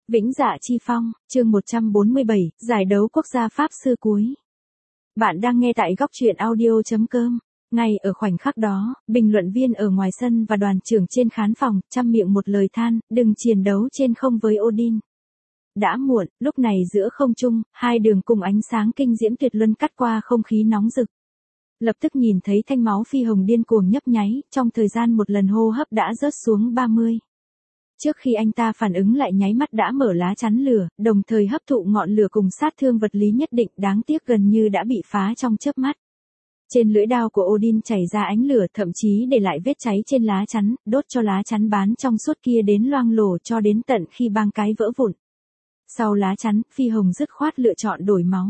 Vĩnh Dạ Chi Phong, chương 147, giải đấu quốc gia Pháp sư cuối. Bạn đang nghe tại góc truyện audio.com. Ngay ở khoảnh khắc đó, bình luận viên ở ngoài sân và đoàn trưởng trên khán phòng, trăm miệng một lời than, đừng chiến đấu trên không với Odin. Đã muộn, lúc này giữa không trung, hai đường cùng ánh sáng kinh diễm tuyệt luân cắt qua không khí nóng rực. Lập tức nhìn thấy thanh máu phi hồng điên cuồng nhấp nháy, trong thời gian một lần hô hấp đã rớt xuống 30. Trước khi anh ta phản ứng lại nháy mắt đã mở lá chắn lửa, đồng thời hấp thụ ngọn lửa cùng sát thương vật lý nhất định, đáng tiếc gần như đã bị phá trong chớp mắt. Trên lưỡi đao của Odin chảy ra ánh lửa, thậm chí để lại vết cháy trên lá chắn, đốt cho lá chắn bán trong suốt kia đến loang lổ cho đến tận khi băng cái vỡ vụn. Sau lá chắn, phi hồng dứt khoát lựa chọn đổi máu.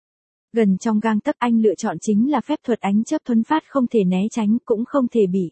Gần trong gang tấc anh lựa chọn chính là phép thuật ánh chớp thuấn phát, không thể né tránh cũng không thể bị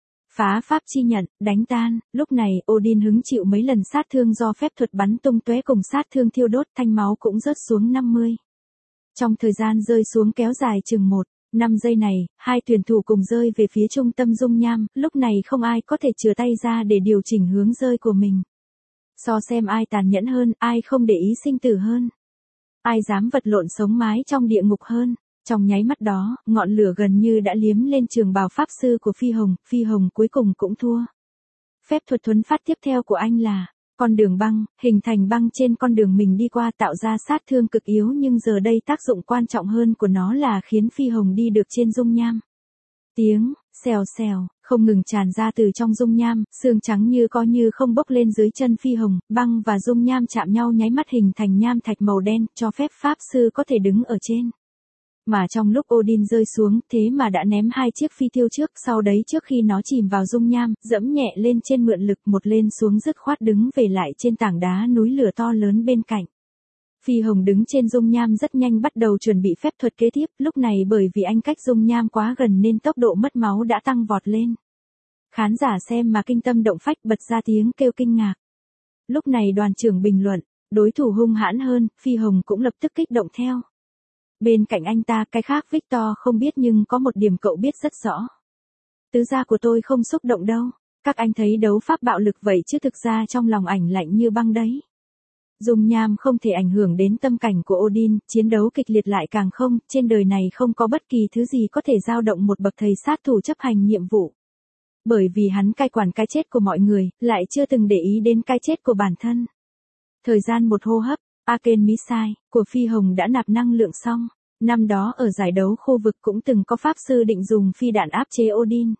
phá pháp chi nhận, đánh tan. Lúc này, Odin hứng chịu mấy lần sát thương do phép thuật bắn tung tóe cùng sát thương thiêu đốt, thanh máu cũng rớt xuống 50. Trong thời gian rơi xuống kéo dài chừng 1-5 giây này, hai tuyển thủ cùng rơi về phía trung tâm dung nham, lúc này không ai có thể chừa tay ra để điều chỉnh hướng rơi của mình. So xem ai tàn nhẫn hơn, ai không để ý sinh tử hơn. Ai dám vật lộn sống mái trong địa ngục hơn. Trong nháy mắt đó, ngọn lửa gần như đã liếm lên trường bào pháp sư của Phi Hồng cuối cùng cũng thua. Phép thuật thuấn phát tiếp theo của anh là con đường băng, hình thành băng trên con đường mình đi qua tạo ra sát thương cực yếu, nhưng giờ đây tác dụng quan trọng hơn của nó là khiến Phi Hồng đi được trên dung nham. Tiếng xèo xèo không ngừng tràn ra từ trong dung nham, xương trắng như có như không bốc lên dưới chân Phi Hồng, băng và dung nham chạm nhau nháy mắt hình thành nham thạch màu đen, cho phép pháp sư có thể đứng ở trên. Mà trong lúc Odin rơi xuống, thế mà đã ném hai chiếc phi tiêu trước, sau đấy trước khi nó chìm vào dung nham, dẫm nhẹ lên trên mượn lực, một lên xuống dứt khoát đứng về lại trên tảng đá núi lửa to lớn bên cạnh. Phi Hồng đứng trên dung nham rất nhanh bắt đầu chuẩn bị phép thuật kế tiếp, lúc này bởi vì anh cách dung nham quá gần nên tốc độ mất máu đã tăng vọt lên. Khán giả xem mà kinh tâm động phách bật ra tiếng kêu kinh ngạc. Lúc này đoàn trưởng bình luận, đối thủ hung hãn hơn, Phi Hồng cũng lập tức kích động theo. Bên cạnh anh ta, cái khác Victor không biết nhưng có một điểm cậu biết rất rõ. Tứ gia của tôi không xúc động đâu. Các anh thấy đấu pháp bạo lực vậy chứ thực ra trong lòng ảnh lạnh như băng đấy. Dung nham không thể ảnh hưởng đến tâm cảnh của Odin, chiến đấu kịch liệt lại càng không, trên đời này không có bất kỳ thứ gì có thể dao động một bậc thầy sát thủ chấp hành nhiệm vụ. Bởi vì hắn cai quản cái chết của mọi người, lại chưa từng để ý đến cái chết của bản thân. Thời gian một hô hấp, Arcane Missile của Phi Hồng đã nạp năng lượng xong. Năm đó ở giải đấu khu vực cũng từng có pháp sư định dùng phi đạn áp chế Odin.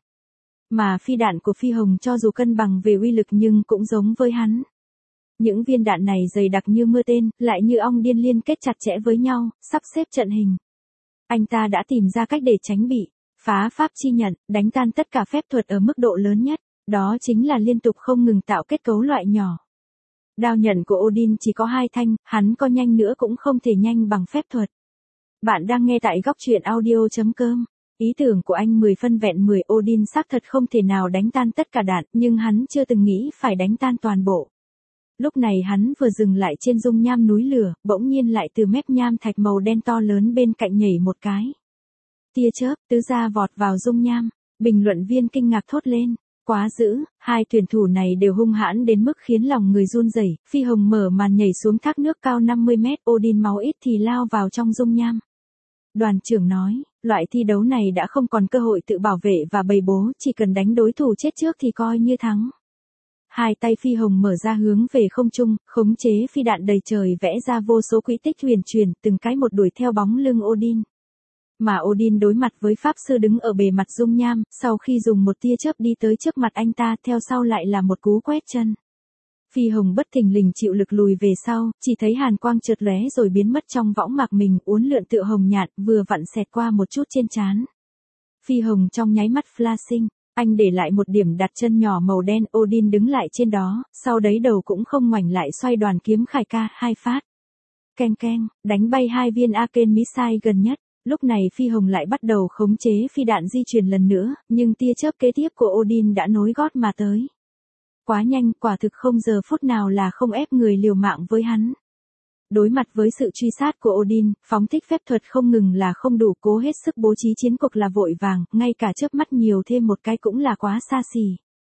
Mà phi đạn của Phi Hồng cho dù cân bằng về uy lực nhưng cũng giống với hắn. Những viên đạn này dày đặc như mưa tên, lại như ong điên liên kết chặt chẽ với nhau, sắp xếp trận hình. Anh ta đã tìm ra cách để tránh bị phá pháp chi nhận, đánh tan tất cả phép thuật ở mức độ lớn nhất, đó chính là liên tục không ngừng tạo kết cấu loại nhỏ. Đao nhận của Odin chỉ có 2 thanh, hắn có nhanh nữa cũng không thể nhanh bằng phép thuật. Bạn đang nghe tại góc truyện audio.com. Ý tưởng của anh 10 phân vẹn 10, Odin xác thật không thể nào đánh tan tất cả đạn, nhưng hắn chưa từng nghĩ phải đánh tan toàn bộ. Lúc này hắn vừa dừng lại trên dung nham núi lửa, bỗng nhiên lại từ mép nham thạch màu đen to lớn bên cạnh nhảy một cái. Tia chớp, tứ gia vọt vào dung nham. Bình luận viên kinh ngạc thốt lên. Quá dữ, hai tuyển thủ này đều hung hãn đến mức khiến lòng người run rẩy. Phi Hồng mở màn nhảy xuống thác nước cao 50 mét, Odin máu ít thì lao vào trong dung nham. Đoàn trưởng nói, loại thi đấu này đã không còn cơ hội tự bảo vệ và bày bố, chỉ cần đánh đối thủ chết trước thì coi như thắng. Hai tay Phi Hồng mở ra hướng về không trung, khống chế phi đạn đầy trời vẽ ra vô số quỹ tích huyền chuyển, từng cái một đuổi theo bóng lưng Odin. Mà Odin đối mặt với pháp sư đứng ở bề mặt dung nham, sau khi dùng một tia chớp đi tới trước mặt anh ta, theo sau lại là một cú quét chân. Phi Hồng bất thình lình chịu lực lùi về sau, chỉ thấy hàn quang chợt lóe rồi biến mất trong võng mạc mình, uốn lượn tựa hồng nhạt, vừa vặn xẹt qua một chút trên trán. Phi Hồng trong nháy mắt flashing, anh để lại một điểm đặt chân nhỏ màu đen, Odin đứng lại trên đó, sau đấy đầu cũng không ngoảnh lại xoay đoàn kiếm khải ca 2 phát. Keng keng, đánh bay 2 viên Arcane Missile gần nhất. Lúc này Phi Hồng lại bắt đầu khống chế phi đạn di chuyển lần nữa, nhưng tia chớp kế tiếp của Odin đã nối gót mà tới. Quá nhanh, quả thực không giờ phút nào là không ép người liều mạng với hắn. Đối mặt với sự truy sát của Odin, phóng thích phép thuật không ngừng là không đủ, cố hết sức bố trí chiến cuộc là vội vàng, ngay cả chớp mắt nhiều thêm một cái cũng là quá xa xỉ.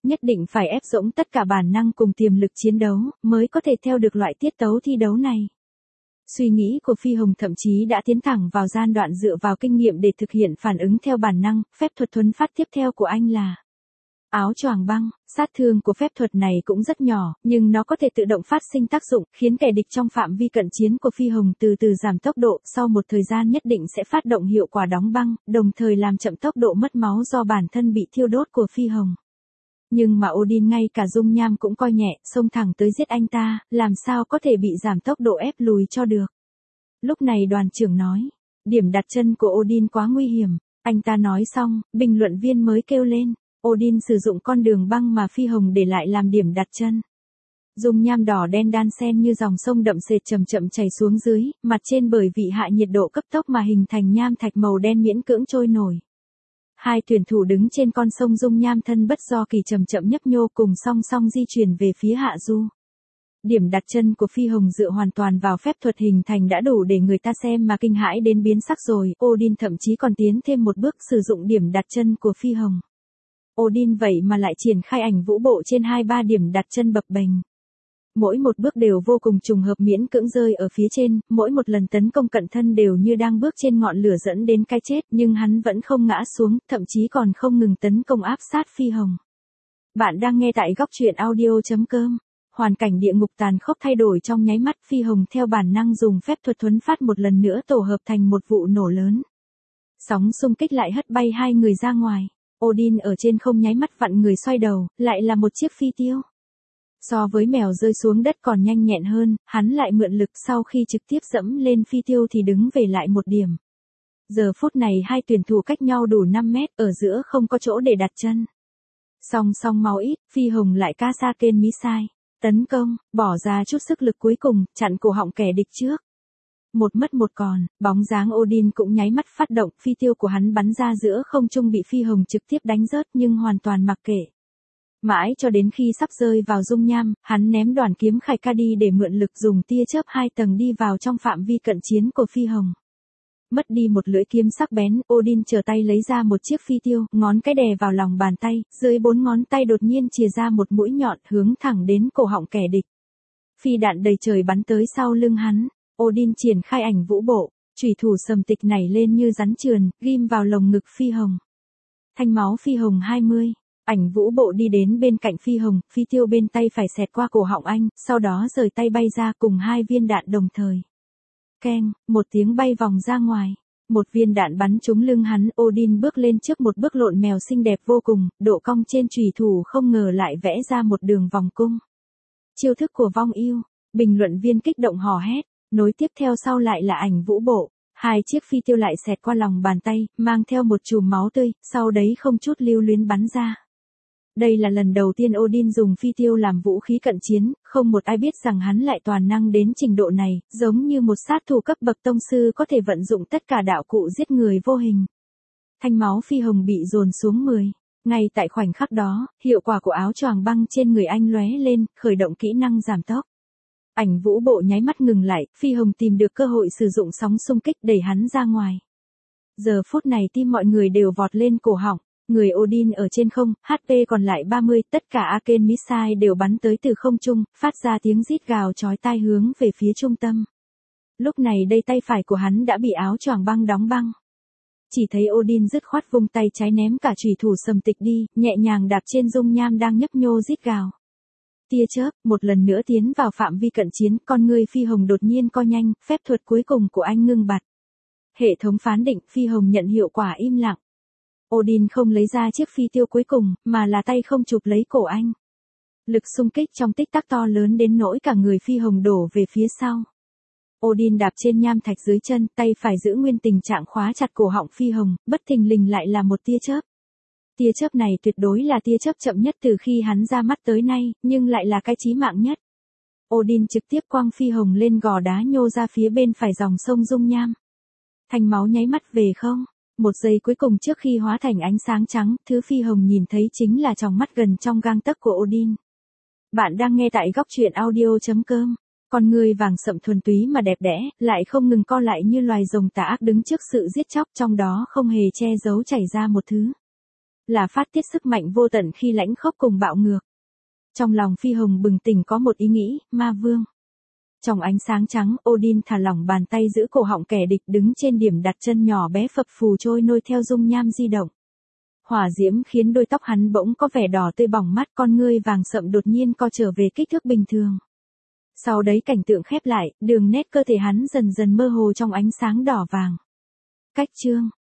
Nhất định phải ép dũng tất cả bản năng cùng tiềm lực chiến đấu, mới có thể theo được loại tiết tấu thi đấu này. Suy nghĩ của Phi Hồng thậm chí đã tiến thẳng vào gian đoạn dựa vào kinh nghiệm để thực hiện phản ứng theo bản năng, phép thuật thuấn phát tiếp theo của anh là áo choàng băng. Sát thương của phép thuật này cũng rất nhỏ, nhưng nó có thể tự động phát sinh tác dụng, khiến kẻ địch trong phạm vi cận chiến của Phi Hồng từ từ giảm tốc độ, sau một thời gian nhất định sẽ phát động hiệu quả đóng băng, đồng thời làm chậm tốc độ mất máu do bản thân bị thiêu đốt của Phi Hồng. Nhưng mà Odin ngay cả dung nham cũng coi nhẹ, xông thẳng tới giết anh ta, làm sao có thể bị giảm tốc độ ép lùi cho được. Lúc này đoàn trưởng nói, điểm đặt chân của Odin quá nguy hiểm. Anh ta nói xong, bình luận viên mới kêu lên, Odin sử dụng con đường băng mà Phi Hồng để lại làm điểm đặt chân. Dung nham đỏ đen đan xen như dòng sông đậm sệt chậm chậm chảy xuống dưới, mặt trên bởi vì hạ nhiệt độ cấp tốc mà hình thành nham thạch màu đen miễn cưỡng trôi nổi. Hai tuyển thủ đứng trên con sông dung nham thân bất do kỳ chậm chậm nhấp nhô cùng song song di chuyển về phía hạ du. Điểm đặt chân của Phi Hồng dựa hoàn toàn vào phép thuật hình thành đã đủ để người ta xem mà kinh hãi đến biến sắc rồi, Odin thậm chí còn tiến thêm một bước sử dụng điểm đặt chân của Phi Hồng. Odin vậy mà lại triển khai ảnh vũ bộ trên 2-3 điểm đặt chân bập bềnh. Mỗi một bước đều vô cùng trùng hợp miễn cưỡng rơi ở phía trên, mỗi một lần tấn công cận thân đều như đang bước trên ngọn lửa dẫn đến cái chết, nhưng hắn vẫn không ngã xuống, thậm chí còn không ngừng tấn công áp sát Phi Hồng. Bạn đang nghe tại góc truyện audio.com. Hoàn cảnh địa ngục tàn khốc thay đổi trong nháy mắt, Phi Hồng theo bản năng dùng phép thuật thuấn phát một lần nữa tổ hợp thành một vụ nổ lớn. Sóng xung kích lại hất bay hai người ra ngoài. Odin ở trên không nháy mắt vặn người xoay đầu, lại là một chiếc phi tiêu. So với mèo rơi xuống đất còn nhanh nhẹn hơn, hắn lại mượn lực sau khi trực tiếp dẫm lên phi tiêu thì đứng về lại một điểm. Giờ phút này hai tuyển thủ cách nhau đủ 5 mét, ở giữa không có chỗ để đặt chân. Song song máu ít, Phi Hồng lại Kasaken Misai. Tấn công, bỏ ra chút sức lực cuối cùng, chặn cổ họng kẻ địch trước. Một mất một còn, bóng dáng Odin cũng nháy mắt phát động, phi tiêu của hắn bắn ra giữa không trung bị Phi Hồng trực tiếp đánh rớt nhưng hoàn toàn mặc kệ. Mãi cho đến khi sắp rơi vào dung nham, hắn ném đoàn kiếm Khải Ca đi để mượn lực dùng tia chớp 2 tầng đi vào trong phạm vi cận chiến của Phi Hồng. Mất đi một lưỡi kiếm sắc bén, Odin trở tay lấy ra một chiếc phi tiêu, ngón cái đè vào lòng bàn tay, dưới 4 ngón tay đột nhiên chìa ra một mũi nhọn hướng thẳng đến cổ họng kẻ địch. Phi đạn đầy trời bắn tới sau lưng hắn, Odin triển khai ảnh vũ bộ, chủy thủ sầm tịch nảy lên như rắn trườn, ghim vào lồng ngực Phi Hồng. Thanh máu Phi Hồng 20, ảnh vũ bộ đi đến bên cạnh Phi Hồng, phi tiêu bên tay phải xẹt qua cổ họng anh, sau đó rời tay bay ra cùng 2 viên đạn đồng thời. Keng, một tiếng bay vòng ra ngoài. Một viên đạn bắn trúng lưng hắn, Odin bước lên trước một bước lộn mèo xinh đẹp vô cùng, độ cong trên chủy thủ không ngờ lại vẽ ra một đường vòng cung. Chiêu thức của vong yêu, bình luận viên kích động hò hét, nối tiếp theo sau lại là ảnh vũ bộ. 2 chiếc phi tiêu lại xẹt qua lòng bàn tay, mang theo một chùm máu tươi, sau đấy không chút lưu luyến bắn ra. Đây là lần đầu tiên Odin dùng phi tiêu làm vũ khí cận chiến, không một ai biết rằng hắn lại toàn năng đến trình độ này, giống như một sát thủ cấp bậc tông sư có thể vận dụng tất cả đạo cụ giết người vô hình. Thanh máu Phi Hồng bị dồn xuống 10. Ngay tại khoảnh khắc đó, hiệu quả của áo choàng băng trên người anh lóe lên, khởi động kỹ năng giảm tốc. Ảnh vũ bộ nháy mắt ngừng lại, Phi Hồng tìm được cơ hội sử dụng sóng xung kích đẩy hắn ra ngoài. Giờ phút này tim mọi người đều vọt lên cổ họng. Người Odin ở trên không, HP còn lại 30, tất cả Arcane Missile đều bắn tới từ không trung, phát ra tiếng rít gào chói tai hướng về phía trung tâm. Lúc này đây tay phải của hắn đã bị áo choàng băng đóng băng. Chỉ thấy Odin dứt khoát vung tay trái ném cả chủy thủ sầm tịch đi, nhẹ nhàng đạp trên dung nham đang nhấp nhô rít gào. Tia chớp, một lần nữa tiến vào phạm vi cận chiến, con người Phi Hồng đột nhiên co nhanh, phép thuật cuối cùng của anh ngưng bặt. Hệ thống phán định, Phi Hồng nhận hiệu quả im lặng. Odin không lấy ra chiếc phi tiêu cuối cùng, mà là tay không chụp lấy cổ anh. Lực xung kích trong tích tắc to lớn đến nỗi cả người Phi Hồng đổ về phía sau. Odin đạp trên nham thạch dưới chân, tay phải giữ nguyên tình trạng khóa chặt cổ họng Phi Hồng, bất thình lình lại là một tia chớp. Tia chớp này tuyệt đối là tia chớp chậm nhất từ khi hắn ra mắt tới nay, nhưng lại là cái chí mạng nhất. Odin trực tiếp quăng Phi Hồng lên gò đá nhô ra phía bên phải dòng sông dung nham. Thanh máu nháy mắt về không. Một giây cuối cùng trước khi hóa thành ánh sáng trắng, thứ Phi Hồng nhìn thấy chính là tròng mắt gần trong gang tấc của Odin. Bạn đang nghe tại góc truyện audio.com. Con người vàng sậm thuần túy mà đẹp đẽ, lại không ngừng co lại như loài rồng tà ác đứng trước sự giết chóc, trong đó không hề che giấu chảy ra một thứ. là phát tiết sức mạnh vô tận khi lãnh khốc cùng bạo ngược. Trong lòng Phi Hồng bừng tỉnh có một ý nghĩ, ma vương. Trong ánh sáng trắng, Odin thả lỏng bàn tay giữ cổ họng kẻ địch đứng trên điểm đặt chân nhỏ bé phập phù trôi nôi theo dung nham di động. Hỏa diễm khiến đôi tóc hắn bỗng có vẻ đỏ tươi bỏng mắt, con ngươi vàng sậm đột nhiên co trở về kích thước bình thường. Sau đấy cảnh tượng khép lại, đường nét cơ thể hắn dần dần mơ hồ trong ánh sáng đỏ vàng. Cách chương